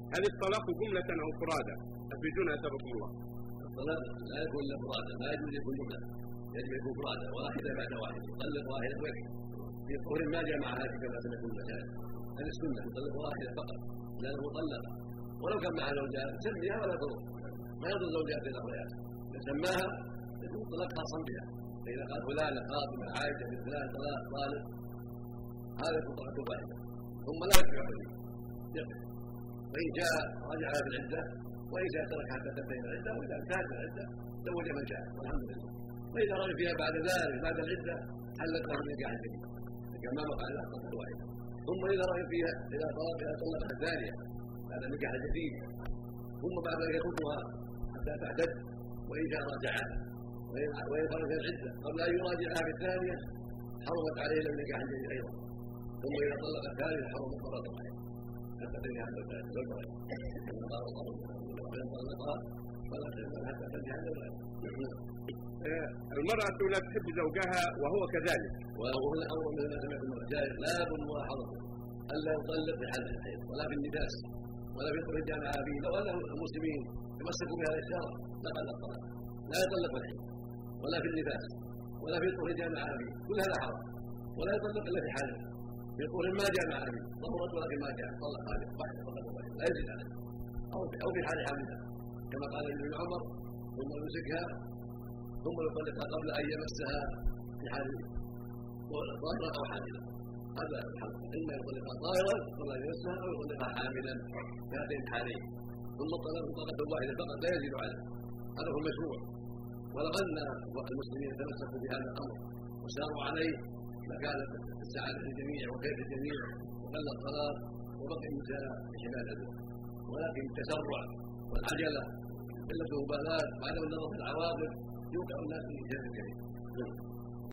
هل الطلاق جملة أو فرادى؟ أفيدونا أثابكم الله. الطلاق لا يكون إلا فرادى، لا يجوز يكون جملة، يجب يكون فرادى واحدة بعد واحدة، يطلق واحدة ويكفي في طهر ما جاء معها كما سنة المسائل. هذه السنة يطلق واحدة فقط لأنه مطلق، ولو كان معها زوجات سميها ولا تضر، ما يضر زوجات بين أخوياها، إذا سماها يكون طلاق خاصا بها. فإذا قال فلانة فاطمة عائشة بنت فلان طلاق طالق، هذا يكون طلاق واحدة ثم لا يكفي يقف. وإن جاء رجعها في العدة، وإن جاء تركها حتى تنتهي العدة، وإذا انتهت العدة زوج من شاء والحمد لله. وإذا رجع فيها بعد ذلك بعد العدة حلت له نكاح جديد كما وقع له طلاق واحدة. ثم إذا رجع فيها إذا طلقها الثانية بعد النكاح الجديد، ثم بعد ذلك يتركها حتى تعتد، وإن جاء رجعها. وإن خرج العدة قبل أن يراجعها في الثانية حرمت عليه النكاح الجديد أيضا. ثم إذا طلق الثالث حرمت مرة واحدة حتى تنكح زوجها. حتى تنكح زوجها. المرأة لا تحب زوجها وهو كذلك، وهو الأمر من سمعت المسائل لا بد من ملاحظته ألا يطلق في حال الحيض ولا في النفاس ولا في طهر الجامعة به. لو أن المسلمين تمسكوا بهذا الشرع لقد الطلاق، لا يطلق في الحيض ولا في النفاس ولا في طهر الجامعة به، كل هذا حرام، ولا يطلق إلا في حاله في طهر ما جامع به ضرورة ولكن ما جاء طلق هذه واحدة فقط لا يزيد عليه، أو في حال حاملها كما قال ابن عمر ثم يمسكها ثم يطلقها قبل أن يمسها في حال ظاهرة أو حاملا. هذا الحق، إما يطلقها ظاهرا قبل أن يمسها أو يطلقها حاملا في هاتين الحالين، ثم الطلاق طلقة واحدة فقط لا يزيد عليه. هذا هو المشروع. ولو أن المسلمين تمسكوا بهذا الأمر وساروا عليه لكانت السعادة للجميع وخير للجميع وقل الطلاق وبقي النساء بحماية الأزواج. ولكن التسرع والعجلة قلة المبالاة وعدم النظر في العواقب يوقع الناس في شر كبير.